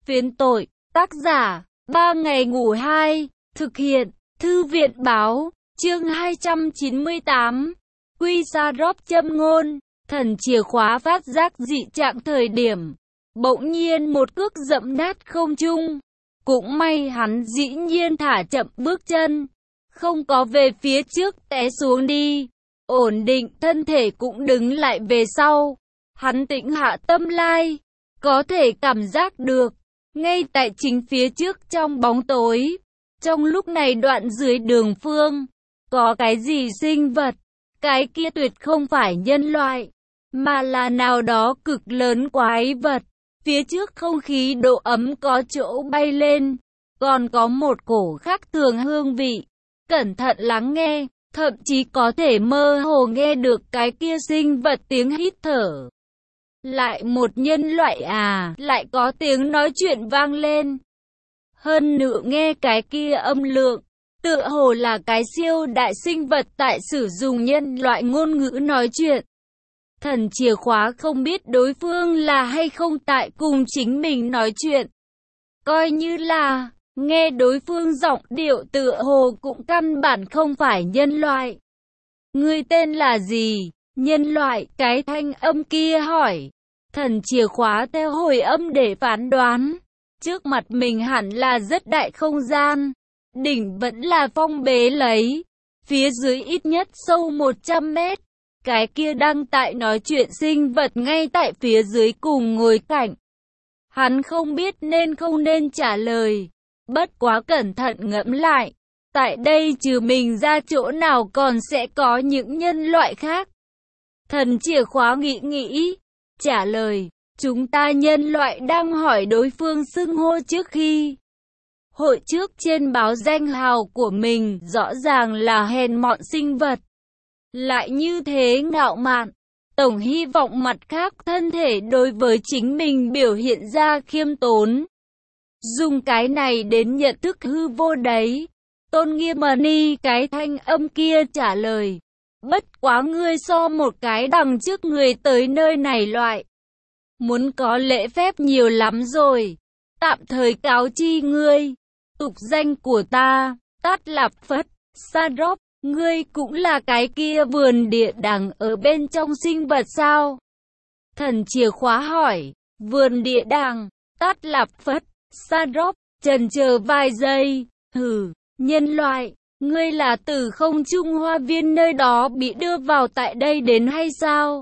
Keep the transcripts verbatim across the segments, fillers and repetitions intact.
Phiến tội, tác giả, ba ngày ngủ hai, thực hiện, thư viện báo, chương hai trăm chín mươi tám, Quy Sa Rop châm ngôn, thần chìa khóa phát giác dị trạng thời điểm, bỗng nhiên một cước dẫm nát không trung, cũng may hắn dĩ nhiên thả chậm bước chân, không có về phía trước té xuống đi, ổn định thân thể cũng đứng lại về sau, hắn tĩnh hạ tâm lai, có thể cảm giác được. Ngay tại chính phía trước trong bóng tối, trong lúc này đoạn dưới đường phương, có cái gì sinh vật, cái kia tuyệt không phải nhân loại, mà là nào đó cực lớn quái vật. Phía trước không khí độ ấm có chỗ bay lên, còn có một cổ khác thường hương vị. Cẩn thận lắng nghe, thậm chí có thể mơ hồ nghe được cái kia sinh vật tiếng hít thở. Lại một nhân loại à, lại có tiếng nói chuyện vang lên. Hơn nữa nghe cái kia âm lượng, tựa hồ là cái siêu đại sinh vật tại sử dụng nhân loại ngôn ngữ nói chuyện. Thần chìa khóa không biết đối phương là hay không tại cùng chính mình nói chuyện. Coi như là, nghe đối phương giọng điệu tựa hồ cũng căn bản không phải nhân loại. Ngươi tên là gì? Nhân loại, cái thanh âm kia hỏi. Thần chìa khóa theo hồi âm để phán đoán. Trước mặt mình hẳn là rất đại không gian. Đỉnh vẫn là phong bế lấy. Phía dưới ít nhất sâu một trăm mét. Cái kia đang tại nói chuyện sinh vật ngay tại phía dưới cùng ngồi cạnh. Hắn không biết nên không nên trả lời. Bất quá cẩn thận ngẫm lại. Tại đây trừ mình ra chỗ nào còn sẽ có những nhân loại khác. Thần chìa khóa nghĩ nghĩ. Trả lời, chúng ta nhân loại đang hỏi đối phương xưng hô trước khi. Hội trước trên báo danh hào của mình rõ ràng là hèn mọn sinh vật. Lại như thế ngạo mạn, tổng hy vọng mặt khác thân thể đối với chính mình biểu hiện ra khiêm tốn. Dùng cái này đến nhận thức hư vô đấy. Tôn Nghiêm Ni cái thanh âm kia trả lời. Bất quá ngươi so một cái đằng trước người tới nơi này loại. Muốn có lễ phép nhiều lắm rồi. Tạm thời cáo chi ngươi. Tục danh của ta, Tát Lạp Phất, Sa Rop. Ngươi cũng là cái kia vườn địa đàng ở bên trong sinh vật sao? Thần chìa khóa hỏi. Vườn địa đàng, Tát Lạp Phất, Sa Rop, chần chờ vài giây. Hừ, nhân loại. Ngươi là từ không trung hoa viên nơi đó bị đưa vào tại đây đến hay sao?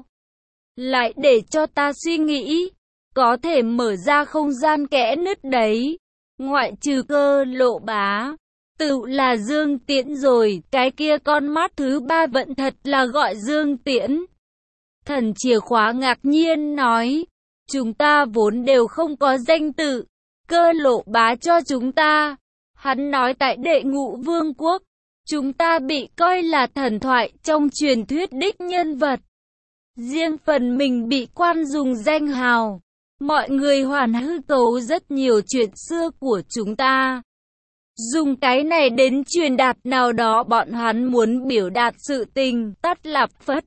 Lại để cho ta suy nghĩ. Có thể mở ra không gian kẽ nứt đấy. Ngoại trừ Cơ Lộ Bá. Tự là Dương Tiễn rồi. Cái kia con mắt thứ ba vẫn thật là gọi Dương Tiễn. Thần chìa khóa ngạc nhiên nói. Chúng ta vốn đều không có danh tự. Cơ Lộ Bá cho chúng ta. Hắn nói tại Đệ Ngũ Vương quốc, chúng ta bị coi là thần thoại trong truyền thuyết đích nhân vật. Riêng phần mình bị quan dùng danh hào. Mọi người hoàn hư cấu rất nhiều chuyện xưa của chúng ta. Dùng cái này đến truyền đạt nào đó bọn hắn muốn biểu đạt sự tình. Tát Lạp Phất,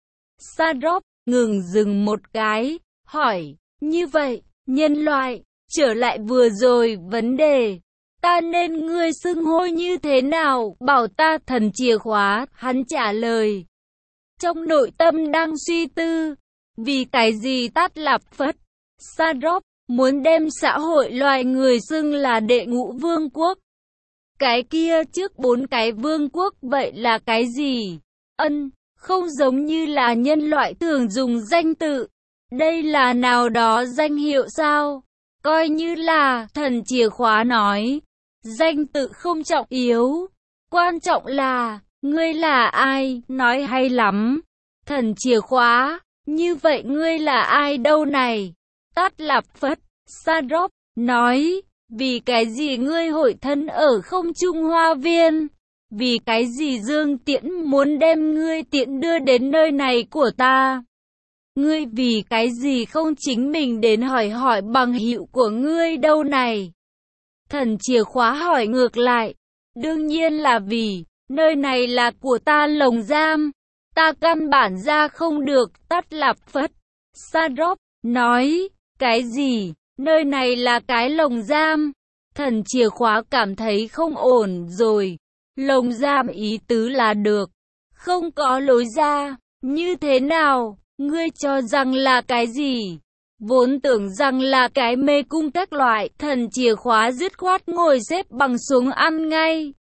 Sa Rop ngừng dừng một cái, hỏi, như vậy, nhân loại, trở lại vừa rồi vấn đề. Ta nên ngươi xưng hô như thế nào? Bảo ta. Thần chìa khóa, hắn trả lời. Trong nội tâm đang suy tư, vì cái gì Tát Lạp Phất, Sa Rop muốn đem xã hội loài người xưng là Đệ Ngũ Vương quốc. Cái kia trước bốn cái vương quốc vậy là cái gì? Ân, không giống như là nhân loại thường dùng danh tự. Đây là nào đó danh hiệu sao? Coi như là, thần chìa khóa nói. Danh tự không trọng yếu. Quan trọng là, ngươi là ai? Nói hay lắm. Thần chìa khóa, như vậy ngươi là ai đâu này? Tát Lạp Phất, Sa Rop, nói, vì cái gì ngươi hội thân ở không trung hoa viên? Vì cái gì Dương Tiễn muốn đem ngươi tiễn đưa đến nơi này của ta? Ngươi vì cái gì không chính mình đến hỏi hỏi bằng hữu của ngươi đâu này? Thần chìa khóa hỏi ngược lại. Đương nhiên là vì, nơi này là của ta lồng giam. Ta căn bản ra không được. Tát Lạp Phất, Sa Rop, nói, cái gì? nơi này là cái lồng giam. Thần chìa khóa cảm thấy không ổn rồi. Lồng giam ý tứ là được, không có lối ra. Như thế nào? Ngươi cho rằng là cái gì? Vốn tưởng rằng là cái mê cung các loại, thần chìa khóa dứt khoát ngồi xếp bằng xuống ăn ngay.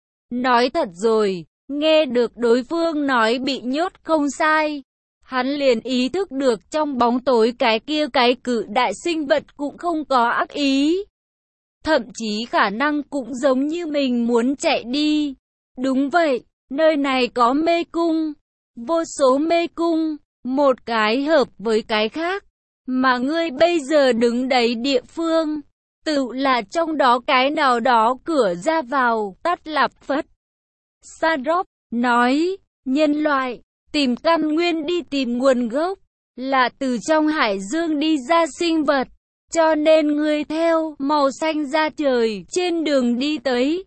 Nói thật rồi, nghe được đối phương nói bị nhốt không sai, hắn liền ý thức được trong bóng tối cái kia cái cự đại sinh vật cũng không có ác ý. Thậm chí khả năng cũng giống như mình muốn chạy đi. Đúng vậy, nơi này có mê cung, vô số mê cung, một cái hợp với cái khác. Mà ngươi bây giờ đứng đấy địa phương, tự là trong đó cái nào đó cửa ra vào, Tát Lạp Phất Sa-rốp nói, nhân loại, tìm căn nguyên đi tìm nguồn gốc, là từ trong hải dương đi ra sinh vật, cho nên ngươi theo màu xanh da trời trên đường đi tới.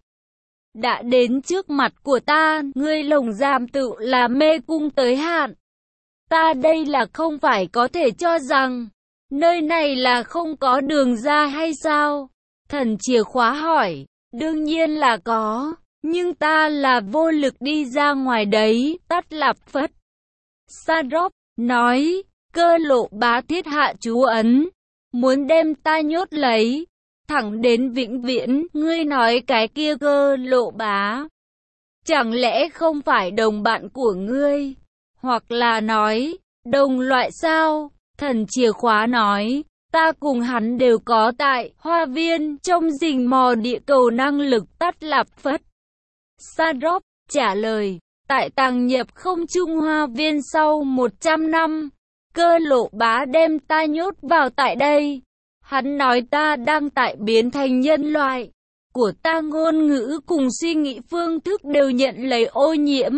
Đã đến trước mặt của ta, ngươi lồng giam tự là mê cung tới hạn. Ta đây là không phải có thể cho rằng nơi này là không có đường ra hay sao? Thần chìa khóa hỏi. Đương nhiên là có, nhưng ta là vô lực đi ra ngoài đấy. Tát Lạp Phất Sa-rốp nói, Cơ Lộ Bá thiết hạ chú ấn, muốn đem ta nhốt lấy, thẳng đến vĩnh viễn. Ngươi nói cái kia Cơ Lộ Bá, chẳng lẽ không phải đồng bạn của ngươi? Hoặc là nói, đồng loại sao? Thần chìa khóa nói, ta cùng hắn đều có tại hoa viên trong rình mò địa cầu năng lực. Tát Lạp Phất Sa-rốp trả lời, tại tàng nhập không trung hoa viên sau một trăm năm, Cơ Lộ Bá đem ta nhốt vào tại đây. Hắn nói ta đang tại biến thành nhân loại, của ta ngôn ngữ cùng suy nghĩ phương thức đều nhận lấy ô nhiễm.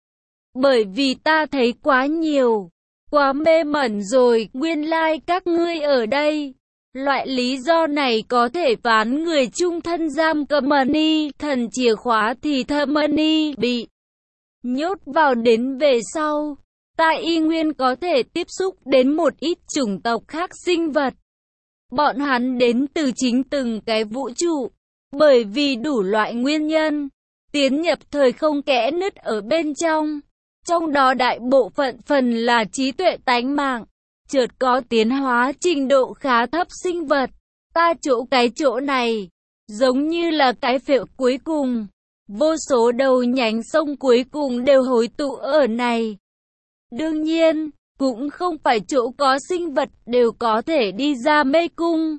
Bởi vì ta thấy quá nhiều, quá mê mẩn rồi, nguyên lai like các ngươi ở đây. Loại lý do này có thể phán người chung thân giam cầm Mani, thần chìa khóa thì thơ Mani bị nhốt vào đến về sau. Ta y nguyên có thể tiếp xúc đến một ít chủng tộc khác sinh vật. Bọn hắn đến từ chính từng cái vũ trụ, bởi vì đủ loại nguyên nhân, tiến nhập thời không kẽ nứt ở bên trong. Trong đó đại bộ phận phần là trí tuệ tánh mạng, chợt có tiến hóa trình độ khá thấp sinh vật. Ta chỗ cái chỗ này, giống như là cái phễu cuối cùng. Vô số đầu nhánh sông cuối cùng đều hội tụ ở này. Đương nhiên, cũng không phải chỗ có sinh vật đều có thể đi ra mê cung.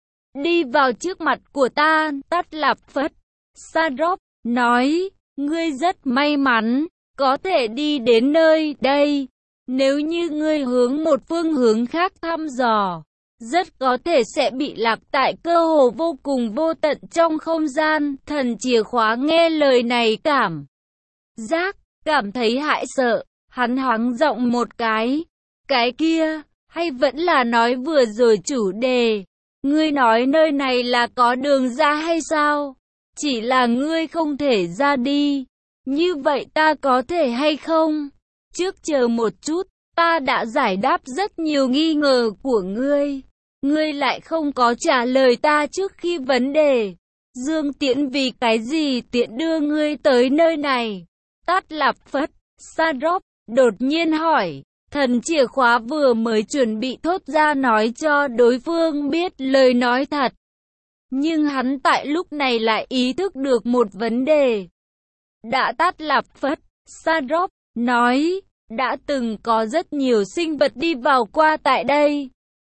Đi vào trước mặt của ta, Tát Lạp Phất Sa-rốp nói, ngươi rất may mắn, có thể đi đến nơi đây. Nếu như ngươi hướng một phương hướng khác thăm dò, rất có thể sẽ bị lạc tại cơ hồ vô cùng vô tận trong không gian. Thần chìa khóa nghe lời này cảm giác, cảm thấy hại sợ. Hắn hoáng giọng một cái. Cái kia, hay vẫn là nói vừa rồi chủ đề. Ngươi nói nơi này là có đường ra hay sao? Chỉ là ngươi không thể ra đi. Như vậy ta có thể hay không? Trước chờ một chút, ta đã giải đáp rất nhiều nghi ngờ của ngươi. Ngươi lại không có trả lời ta trước khi vấn đề. Dương Tiễn vì cái gì tiện đưa ngươi tới nơi này? Tát Lạp Phất Sa-rốp đột nhiên hỏi. Thần chìa khóa vừa mới chuẩn bị thốt ra nói cho đối phương biết lời nói thật. Nhưng hắn tại lúc này lại ý thức được một vấn đề. Đã Tát Lạp Phất Sa-rốp nói, đã từng có rất nhiều sinh vật đi vào qua tại đây.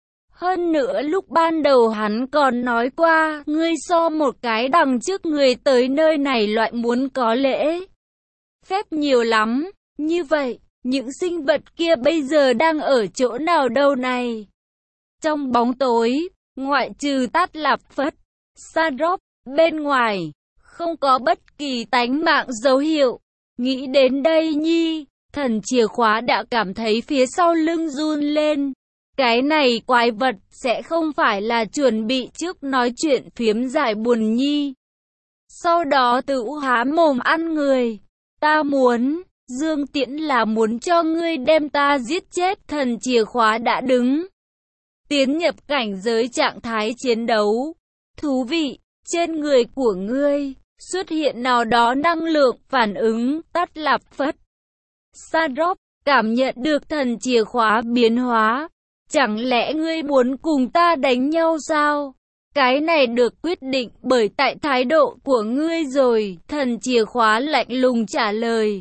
Hơn nữa lúc ban đầu hắn còn nói qua, ngươi so một cái đằng trước người tới nơi này loại muốn có lễ phép nhiều lắm. Như vậy, những sinh vật kia bây giờ đang ở chỗ nào đâu này? Trong bóng tối, ngoại trừ Tát Lạp Phất Sa-rốp, bên ngoài, không có bất kỳ tánh mạng dấu hiệu. Nghĩ đến đây nhi, thần chìa khóa đã cảm thấy phía sau lưng run lên. Cái này quái vật sẽ không phải là chuẩn bị trước nói chuyện phiếm giải buồn nhi. Sau đó tự há mồm ăn người. Ta muốn, Dương Tiễn là muốn cho ngươi đem ta giết chết. Thần chìa khóa đã đứng tiến nhập cảnh giới trạng thái chiến đấu. Thú vị, trên người của ngươi xuất hiện nào đó năng lượng phản ứng. Tát Lạp Phất Sa-rop cảm nhận được thần chìa khóa biến hóa. Chẳng lẽ ngươi muốn cùng ta đánh nhau sao? Cái này được quyết định bởi tại thái độ của ngươi rồi. Thần chìa khóa lạnh lùng trả lời.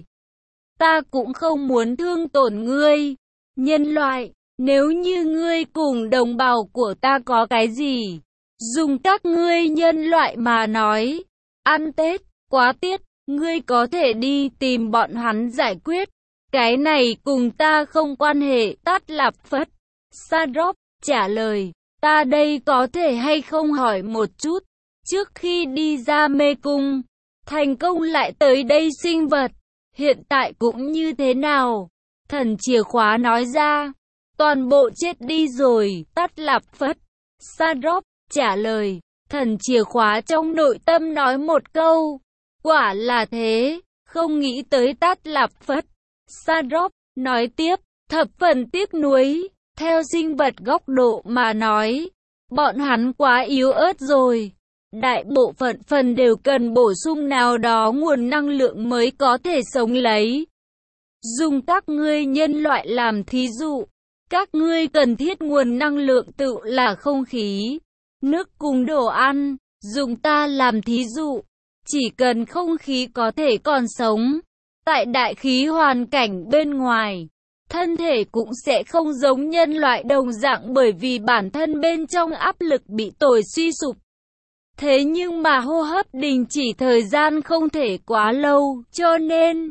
Ta cũng không muốn thương tổn ngươi. Nhân loại, nếu như ngươi cùng đồng bào của ta có cái gì, dùng các ngươi nhân loại mà nói, ăn Tết, quá tiết, ngươi có thể đi tìm bọn hắn giải quyết. Cái này cùng ta không quan hệ. Tát Lạp Phất Sa-rop trả lời. Ta đây có thể hay không hỏi một chút, trước khi đi ra mê cung, thành công lại tới đây sinh vật, hiện tại cũng như thế nào? Thần chìa khóa nói ra, toàn bộ chết đi rồi. Tát Lạp Phất Sa-rop trả lời. Thần chìa khóa trong nội tâm nói một câu, quả là thế, không nghĩ tới. Tát Lạp Phất Sa-rop nói tiếp, thập phần tiếc nuối. Theo sinh vật góc độ mà nói, bọn hắn quá yếu ớt rồi. Đại bộ phận phần đều cần bổ sung nào đó nguồn năng lượng mới có thể sống lấy. Dùng các ngươi nhân loại làm thí dụ, các ngươi cần thiết nguồn năng lượng tự là không khí, nước cùng đồ ăn. Dùng ta làm thí dụ, chỉ cần không khí có thể còn sống, tại đại khí hoàn cảnh bên ngoài, thân thể cũng sẽ không giống nhân loại đồng dạng bởi vì bản thân bên trong áp lực bị tồi suy sụp. Thế nhưng mà hô hấp đình chỉ thời gian không thể quá lâu, cho nên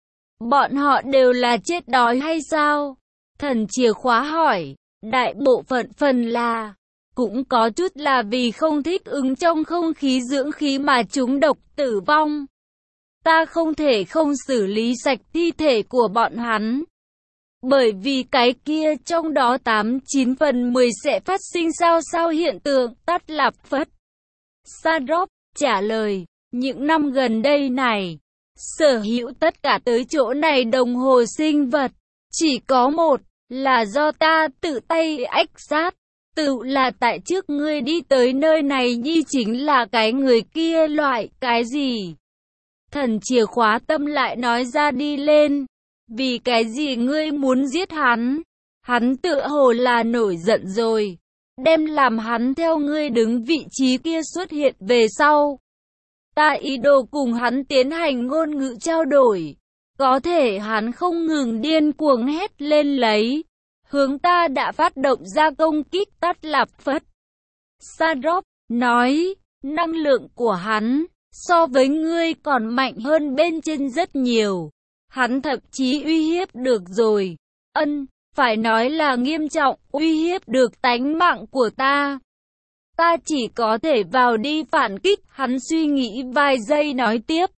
bọn họ đều là chết đói hay sao? Thần chìa khóa hỏi. Đại bộ phận phần là, cũng có chút là vì không thích ứng trong không khí dưỡng khí mà chúng độc tử vong. Ta không thể không xử lý sạch thi thể của bọn hắn, bởi vì cái kia trong đó tám chín phần mười sẽ phát sinh sao sao hiện tượng. Tát Lạp Phất Sa-rop trả lời. Những năm gần đây này, sở hữu tất cả tới chỗ này đồng hồ sinh vật, chỉ có một, là do ta tự tay ách sát. Tự là tại trước ngươi đi tới nơi này nhi chính là cái người kia loại. Cái gì? Thần chìa khóa tâm lại nói ra đi lên. Vì cái gì ngươi muốn giết hắn? Hắn tựa hồ là nổi giận rồi, đem làm hắn theo ngươi đứng vị trí kia xuất hiện về sau. Ta ý đồ cùng hắn tiến hành ngôn ngữ trao đổi, có thể hắn không ngừng điên cuồng hét lên lấy, hướng ta đã phát động ra công kích. Tát Lạp Phất Sa-rop nói, năng lượng của hắn so với ngươi còn mạnh hơn bên trên rất nhiều. Hắn thậm chí uy hiếp được rồi. Ân, phải nói là nghiêm trọng, uy hiếp được tánh mạng của ta. Ta chỉ có thể vào đi phản kích. Hắn suy nghĩ vài giây nói tiếp.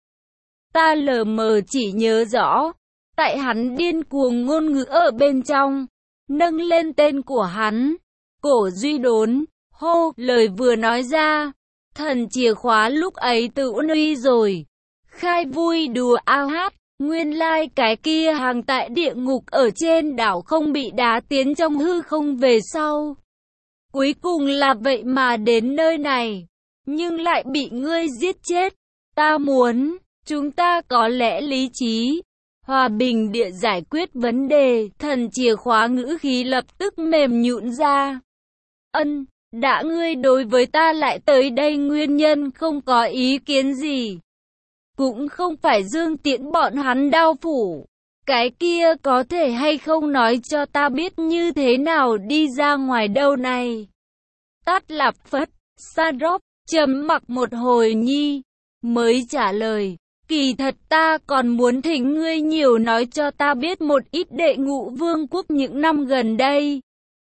Ta lờ mờ chỉ nhớ rõ, tại hắn điên cuồng ngôn ngữ ở bên trong, nâng lên tên của hắn. Cổ Duy đốn, hô, lời vừa nói ra, thần chìa khóa lúc ấy tự uy rồi. Khai vui đùa ao hát. Nguyên lai like cái kia hàng tại địa ngục ở trên đảo không bị đá tiến trong hư không về sau. Cuối cùng là vậy mà đến nơi này, nhưng lại bị ngươi giết chết. Ta muốn, chúng ta có lẽ lý trí, hòa bình địa giải quyết vấn đề. Thần chìa khóa ngữ khí lập tức mềm nhũn ra. Ân, đã ngươi đối với ta lại tới đây nguyên nhân không có ý kiến gì. Cũng không phải Dương Tiễn bọn hắn đao phủ. Cái kia có thể hay không nói cho ta biết như thế nào đi ra ngoài đâu này? Tát Lạp Phất Sa-rop trầm mặc một hồi nhi, mới trả lời. Kỳ thật ta còn muốn thỉnh ngươi nhiều nói cho ta biết một ít Đệ Ngũ Vương quốc những năm gần đây.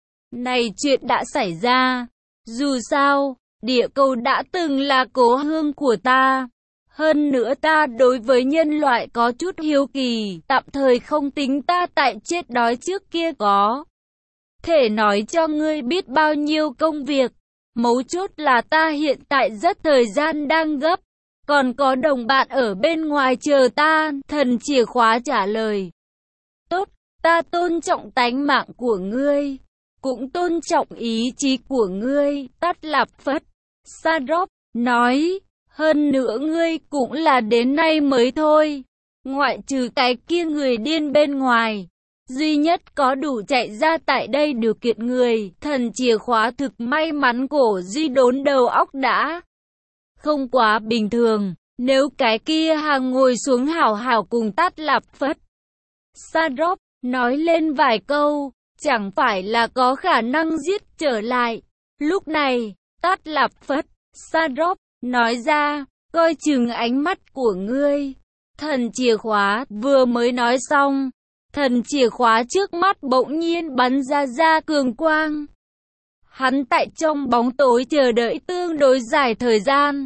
Này chuyện đã xảy ra. Dù sao, địa cầu đã từng là cố hương của ta. Hơn nữa ta đối với nhân loại có chút hiếu kỳ, tạm thời không tính ta tại chết đói trước kia có thể nói cho ngươi biết bao nhiêu công việc. Mấu chốt là ta hiện tại rất thời gian đang gấp, còn có đồng bạn ở bên ngoài chờ ta. Thần chìa khóa trả lời. Tốt, ta tôn trọng tánh mạng của ngươi. cũng tôn trọng ý chí của ngươi, Tát Lạp Phất. Sa-rop nói, hơn nữa ngươi cũng là đến nay mới thôi. Ngoại trừ cái kia người điên bên ngoài, duy nhất có đủ chạy ra tại đây điều kiện người, thần chìa khóa thực may mắn cổ Duy Đốn đầu óc đã không quá bình thường. Nếu cái kia hàng ngồi xuống hảo hảo cùng Tát Lạp Phất. Sa-rop nói lên vài câu, chẳng phải là có khả năng giết trở lại. Lúc này, Tát Lạp Phất. Sa-rop nói ra, coi chừng ánh mắt của ngươi. Thần chìa khóa vừa mới nói xong, thần chìa khóa trước mắt bỗng nhiên bắn ra ra cường quang. Hắn tại trong bóng tối chờ đợi tương đối dài thời gian.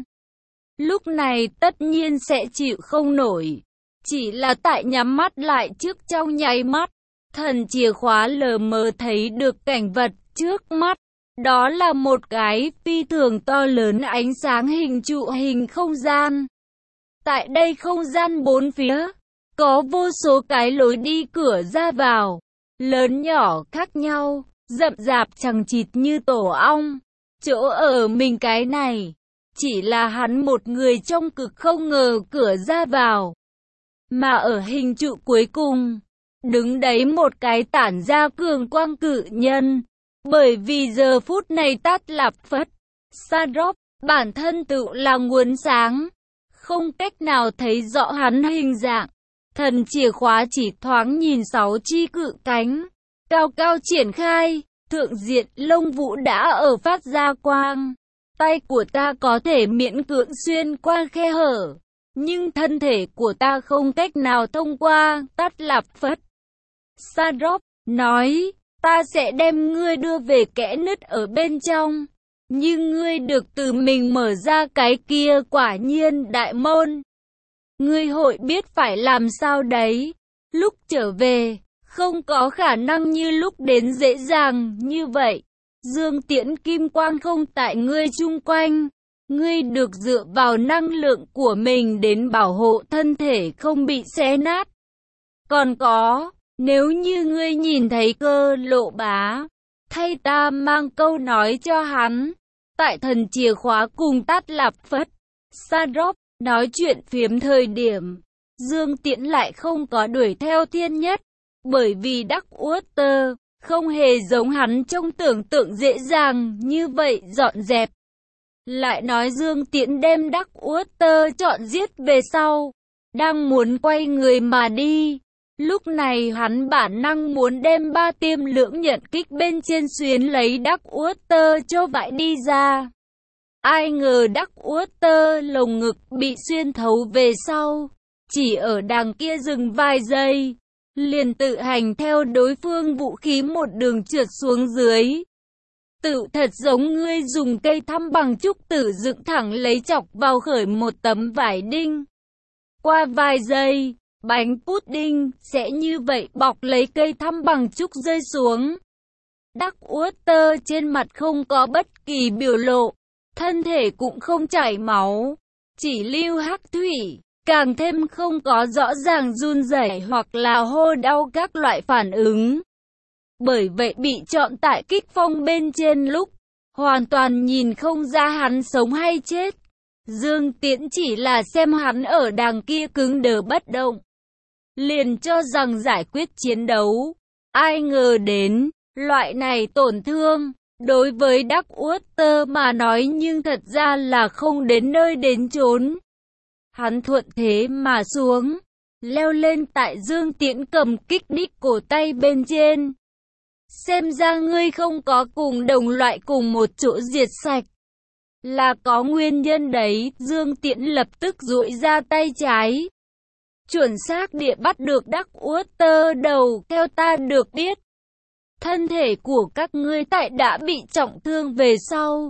Lúc này tất nhiên sẽ chịu không nổi. Chỉ là tại nhắm mắt lại trước trong nháy mắt, thần chìa khóa lờ mờ thấy được cảnh vật trước mắt. Đó là một cái phi thường to lớn ánh sáng hình trụ hình không gian. Tại đây không gian bốn phía, có vô số cái lối đi cửa ra vào, lớn nhỏ khác nhau, rậm rạp chằng chịt như tổ ong. Chỗ ở mình cái này, chỉ là hắn một người trong cực không ngờ cửa ra vào. Mà ở hình trụ cuối cùng, đứng đấy một cái tản ra cường quang cự nhân. Bởi vì giờ phút này Tát Lạp Phất. Sa-rop, bản thân tự là nguồn sáng, không cách nào thấy rõ hắn hình dạng. Thần chìa khóa chỉ thoáng nhìn sáu chi cự cánh, cao cao triển khai, thượng diện lông vũ đã ở phát ra quang. Tay của ta có thể miễn cưỡng xuyên qua khe hở, nhưng thân thể của ta không cách nào thông qua. Tát Lạp Phất. Sa-rop nói, ta sẽ đem ngươi đưa về kẽ nứt ở bên trong, nhưng ngươi được tự mình mở ra cái kia quả nhiên đại môn. Ngươi hội biết phải làm sao đấy. Lúc trở về, không có khả năng như lúc đến dễ dàng như vậy. Dương tiễn kim quang không tại ngươi chung quanh. Ngươi được dựa vào năng lượng của mình đến bảo hộ thân thể không bị xé nát. Còn có, nếu như ngươi nhìn thấy Cơ Lộ Bá, thay ta mang câu nói cho hắn. Tại thần chìa khóa cùng Tát Lạp Phất. Sa-rop nói chuyện phiếm thời điểm, Dương Tiễn lại không có đuổi theo Thiên Nhất, bởi vì Đắc Uất Tơ không hề giống hắn trong tưởng tượng dễ dàng như vậy dọn dẹp. Lại nói Dương Tiễn đem Đắc Uất Tơ chọn giết về sau, đang muốn quay người mà đi. Lúc này hắn bản năng muốn đem ba tiêm lưỡng nhận kích bên trên xuyến lấy Đắc Uất Tơ cho vãi đi ra. Ai ngờ Đắc Uất Tơ lồng ngực bị xuyên thấu về sau, chỉ ở đằng kia dừng vài giây, liền tự hành theo đối phương vũ khí một đường trượt xuống dưới. Tự thật giống ngươi dùng cây thăm bằng trúc tử dựng thẳng lấy chọc vào khởi một tấm vải đinh. Qua vài giây, bánh pudding sẽ như vậy bọc lấy cây thăm bằng trúc rơi xuống. Đắc Uất Tơ trên mặt không có bất kỳ biểu lộ, thân thể cũng không chảy máu, chỉ lưu hắc thủy, càng thêm không có rõ ràng run rẩy hoặc là hô đau các loại phản ứng. Bởi vậy bị chọn tại kích phong bên trên lúc, hoàn toàn nhìn không ra hắn sống hay chết. Dương Tiễn chỉ là xem hắn ở đằng kia cứng đờ bất động, liền cho rằng giải quyết chiến đấu. Ai ngờ đến, loại này tổn thương, đối với Đắc Uất Tơ mà nói nhưng thật ra là không đến nơi đến chốn. Hắn thuận thế mà xuống, leo lên tại Dương Tiễn cầm kích đích cổ tay bên trên. Xem ra ngươi không có cùng đồng loại cùng một chỗ diệt sạch, là có nguyên nhân đấy. Dương Tiễn lập tức duỗi ra tay trái, chuẩn xác địa bắt được Đắc Uất Tơ đầu. Theo ta được biết, thân thể của các ngươi tại đã bị trọng thương về sau,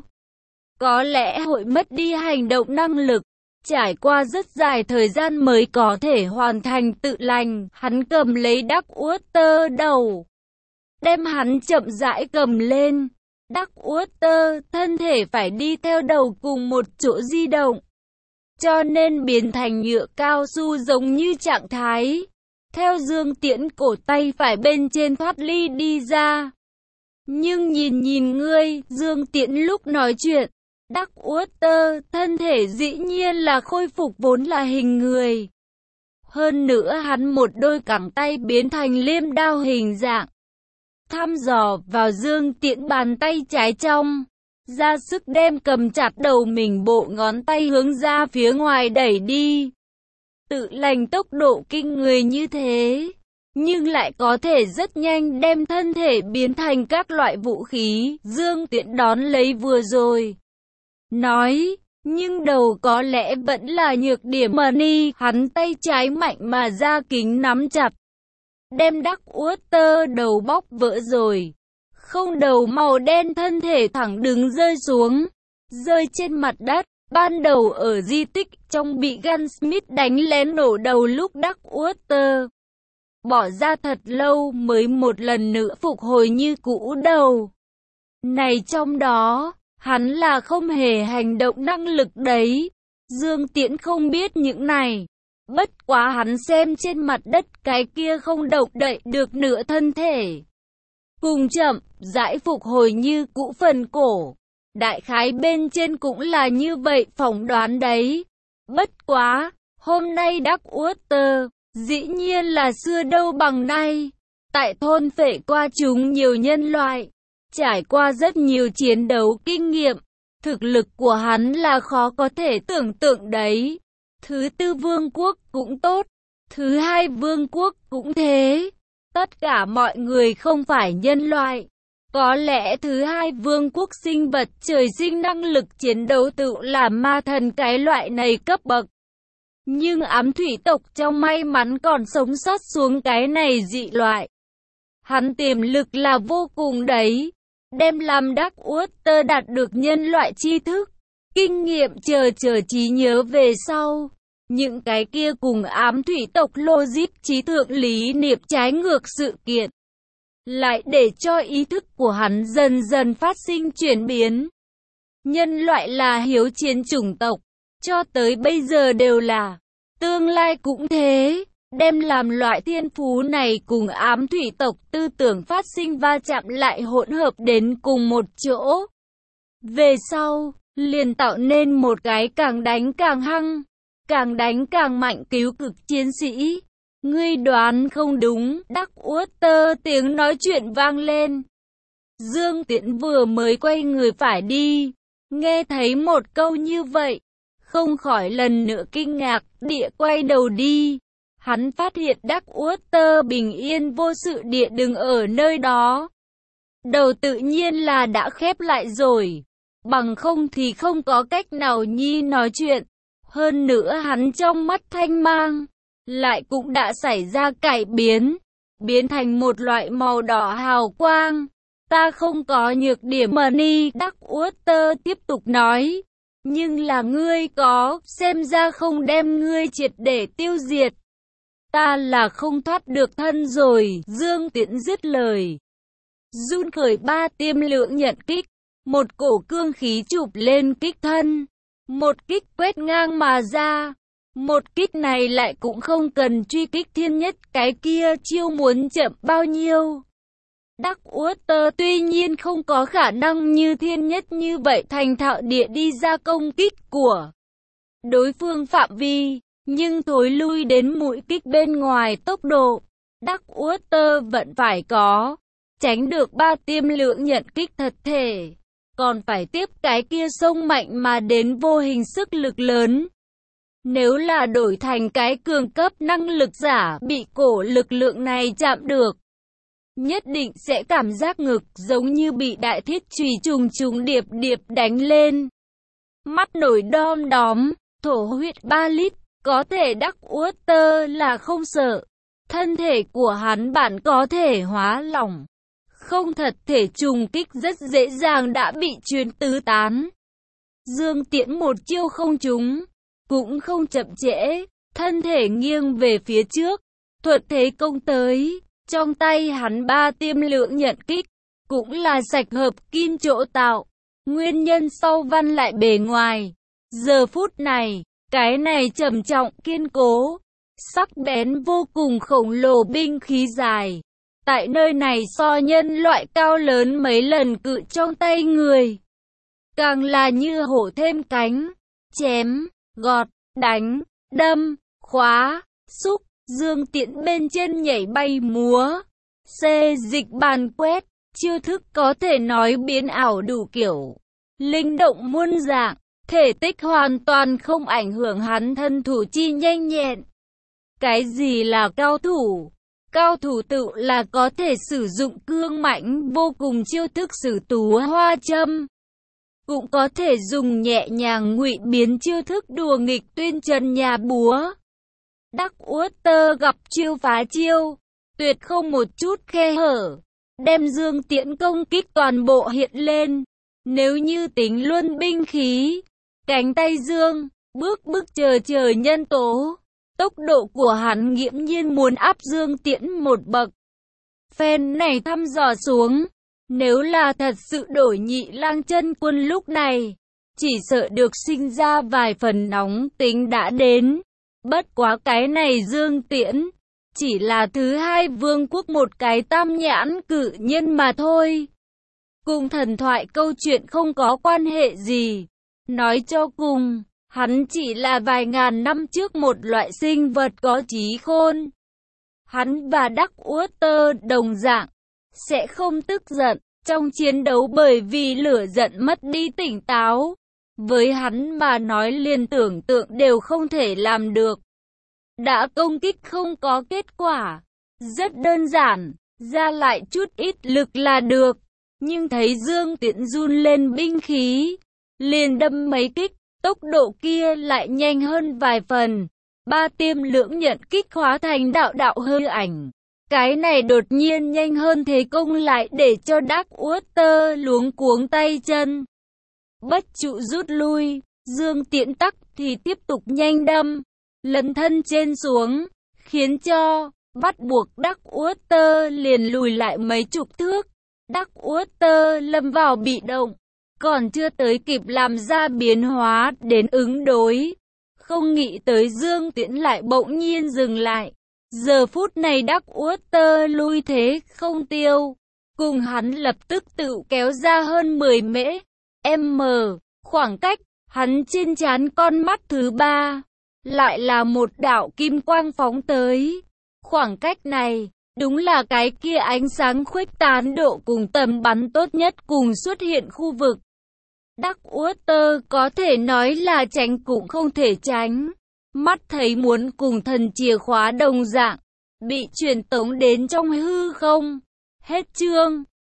có lẽ hội mất đi hành động năng lực, trải qua rất dài thời gian mới có thể hoàn thành tự lành. Hắn cầm lấy Đắc Uất Tơ đầu, đem hắn chậm rãi cầm lên. Đắc Uất Tơ thân thể phải đi theo đầu cùng một chỗ di động, cho nên biến thành nhựa cao su giống như trạng thái. Theo Dương Tiễn cổ tay phải bên trên thoát ly đi ra. Nhưng nhìn nhìn ngươi, Dương Tiễn lúc nói chuyện, Đắc Uất Tơ, thân thể dĩ nhiên là khôi phục vốn là hình người. Hơn nữa hắn một đôi cẳng tay biến thành liêm đao hình dạng. Thăm dò vào Dương Tiễn bàn tay trái trong, ra sức đem cầm chặt đầu mình, bộ ngón tay hướng ra phía ngoài đẩy đi. Tự lành tốc độ kinh người như thế, nhưng lại có thể rất nhanh đem thân thể biến thành các loại vũ khí. Dương Tiễn đón lấy vừa rồi, nói, nhưng đầu có lẽ vẫn là nhược điểm mà ni. Hắn tay trái mạnh mà ra kính nắm chặt, đem Đắc Uất Tơ đầu bóc vỡ rồi. Không đầu màu đen thân thể thẳng đứng rơi xuống, rơi trên mặt đất. Ban đầu ở di tích trong bị Gunsmith đánh lén nổ đầu lúc Đắc Uất Tơ bỏ ra thật lâu mới một lần nữa phục hồi như cũ đầu. Này trong đó, hắn là không hề hành động năng lực đấy. Dương Tiễn không biết những này. Bất quá hắn xem trên mặt đất cái kia không động đậy được nửa thân thể, cùng chậm rãi phục hồi như cũ phần cổ. Đại khái bên trên cũng là như vậy phỏng đoán đấy. Bất quá, hôm nay Đắc Uất Tơ, dĩ nhiên là xưa đâu bằng nay. Tại thôn phệ qua chúng nhiều nhân loại, trải qua rất nhiều chiến đấu kinh nghiệm, thực lực của hắn là khó có thể tưởng tượng đấy. Thứ tư vương quốc cũng tốt, thứ hai vương quốc cũng thế. Tất cả mọi người không phải nhân loại. Có lẽ thứ hai vương quốc sinh vật trời sinh năng lực chiến đấu tự là ma thần cái loại này cấp bậc. Nhưng ám thủy tộc trong may mắn còn sống sót xuống cái này dị loại. Hắn tiềm lực là vô cùng đấy. Đem làm Đắc Uất Tơ đạt được nhân loại tri thức, kinh nghiệm chờ chờ trí nhớ về sau. Những cái kia cùng ám thủy tộc logic trí thượng lý niệm trái ngược sự kiện, lại để cho ý thức của hắn dần dần phát sinh chuyển biến. Nhân loại là hiếu chiến chủng tộc, cho tới bây giờ đều là, tương lai cũng thế. Đem làm loại thiên phú này cùng ám thủy tộc tư tưởng phát sinh va chạm lại hỗn hợp đến cùng một chỗ. Về sau, liền tạo nên một cái càng đánh càng hăng, càng đánh càng mạnh cứu cực chiến sĩ. Ngươi đoán không đúng. Đắc Uất Tơ tiếng nói chuyện vang lên. Dương Tiễn vừa mới quay người phải đi, nghe thấy một câu như vậy, không khỏi lần nữa kinh ngạc, địa quay đầu đi. Hắn phát hiện Đắc Uất Tơ bình yên vô sự địa đứng ở nơi đó. Đầu tự nhiên là đã khép lại rồi, bằng không thì không có cách nào nhi nói chuyện. Hơn nữa hắn trong mắt thanh mang, lại cũng đã xảy ra cải biến, biến thành một loại màu đỏ hào quang. Ta không có nhược điểm mà ni. Đắc Uất Tơ tiếp tục nói, nhưng là ngươi có, xem ra không đem ngươi triệt để tiêu diệt. Ta là không thoát được thân rồi. Dương Tiễn dứt lời, run khởi ba tiêm lượng nhận kích, một cổ cương khí chụp lên kích thân, một kích quét ngang mà ra. Một kích này lại cũng không cần truy kích thiên nhất cái kia chiêu muốn chậm bao nhiêu. Đắc Uất Tơ tuy nhiên không có khả năng như thiên nhất như vậy thành thạo địa đi ra công kích của đối phương phạm vi, nhưng thối lui đến mũi kích bên ngoài tốc độ, Đắc Uất Tơ vẫn phải có, tránh được ba tiêm lượng nhận kích thật thể, còn phải tiếp cái kia sông mạnh mà đến vô hình sức lực lớn. Nếu là đổi thành cái cường cấp năng lực giả bị cổ lực lượng này chạm được, nhất định sẽ cảm giác ngực giống như bị đại thiết chùy trùng trùng điệp điệp đánh lên. Mắt nổi đom đóm, thổ huyết ba lít, có thể Đắc Uất Tơ là không sợ. Thân thể của hắn bản có thể hóa lỏng, không thật thể trùng kích rất dễ dàng đã bị truyền tứ tán. Dương Tiễn một chiêu không trúng, cũng không chậm trễ, thân thể nghiêng về phía trước, thuận thế công tới. Trong tay hắn ba tiêm lượng nhận kích, cũng là sạch hợp kim chỗ tạo, nguyên nhân sau văn lại bề ngoài. Giờ phút này, cái này trầm trọng kiên cố, sắc bén vô cùng khổng lồ binh khí dài, tại nơi này so nhân loại cao lớn mấy lần, cự trong tay người. Càng là như hổ thêm cánh, chém, gọt, đánh, đâm, khóa, xúc, Dương Tiễn bên trên nhảy bay múa. Xê dịch bàn quét, chiêu thức có thể nói biến ảo đủ kiểu, linh động muôn dạng, thể tích hoàn toàn không ảnh hưởng hắn thân thủ chi nhanh nhẹn. Cái gì là cao thủ? Cao thủ tự là có thể sử dụng cương mãnh vô cùng chiêu thức sử tú hoa châm, cũng có thể dùng nhẹ nhàng ngụy biến chiêu thức đùa nghịch tuyên trần nhà búa. Đắc Uất Tơ gặp chiêu phá chiêu, tuyệt không một chút khe hở, đem Dương Tiễn công kích toàn bộ hiện lên. Nếu như tính luôn binh khí, cánh tay Dương, bước bước chờ chờ nhân tố, tốc độ của hắn nghiễm nhiên muốn áp Dương Tiễn một bậc. Phen này thăm dò xuống, nếu là thật sự đổi Nhị Lang Chân Quân lúc này, chỉ sợ được sinh ra vài phần nóng tính đã đến. Bất quá cái này Dương Tiễn, chỉ là thứ hai vương quốc một cái tam nhãn cự nhân mà thôi. Cùng thần thoại câu chuyện không có quan hệ gì. Nói cho cùng, hắn chỉ là vài ngàn năm trước một loại sinh vật có trí khôn. Hắn và Đắc Uất Tơ đồng dạng, sẽ không tức giận trong chiến đấu bởi vì lửa giận mất đi tỉnh táo. Với hắn mà nói liền tưởng tượng đều không thể làm được. Đã công kích không có kết quả, rất đơn giản, ra lại chút ít lực là được. Nhưng thấy Dương Tiễn run lên binh khí, liền đâm mấy kích, tốc độ kia lại nhanh hơn vài phần. Ba tiêm lưỡng nhận kích hóa thành đạo đạo hư ảnh. Cái này đột nhiên nhanh hơn thế công lại để cho Đắc Uất Tơ luống cuống tay chân. Bất trụ rút lui, Dương Tiễn tắc thì tiếp tục nhanh đâm, lấn thân trên xuống, khiến cho bắt buộc Đắc Uất Tơ liền lùi lại mấy chục thước. Đắc Uất Tơ lâm vào bị động, còn chưa tới kịp làm ra biến hóa đến ứng đối. Không nghĩ tới Dương Tiễn lại bỗng nhiên dừng lại. Giờ phút này Đắc Uất Tơ lui thế không tiêu, cùng hắn lập tức tự kéo ra hơn mười mễ m khoảng cách. Hắn trên trán con mắt thứ ba, lại là một đạo kim quang phóng tới. Khoảng cách này, đúng là cái kia ánh sáng khuếch tán độ cùng tầm bắn tốt nhất cùng xuất hiện khu vực. Đắc Uất Tơ có thể nói là tránh cũng không thể tránh. Mắt thấy muốn cùng thần chìa khóa đồng dạng, bị truyền tống đến trong hư không. Hết chương.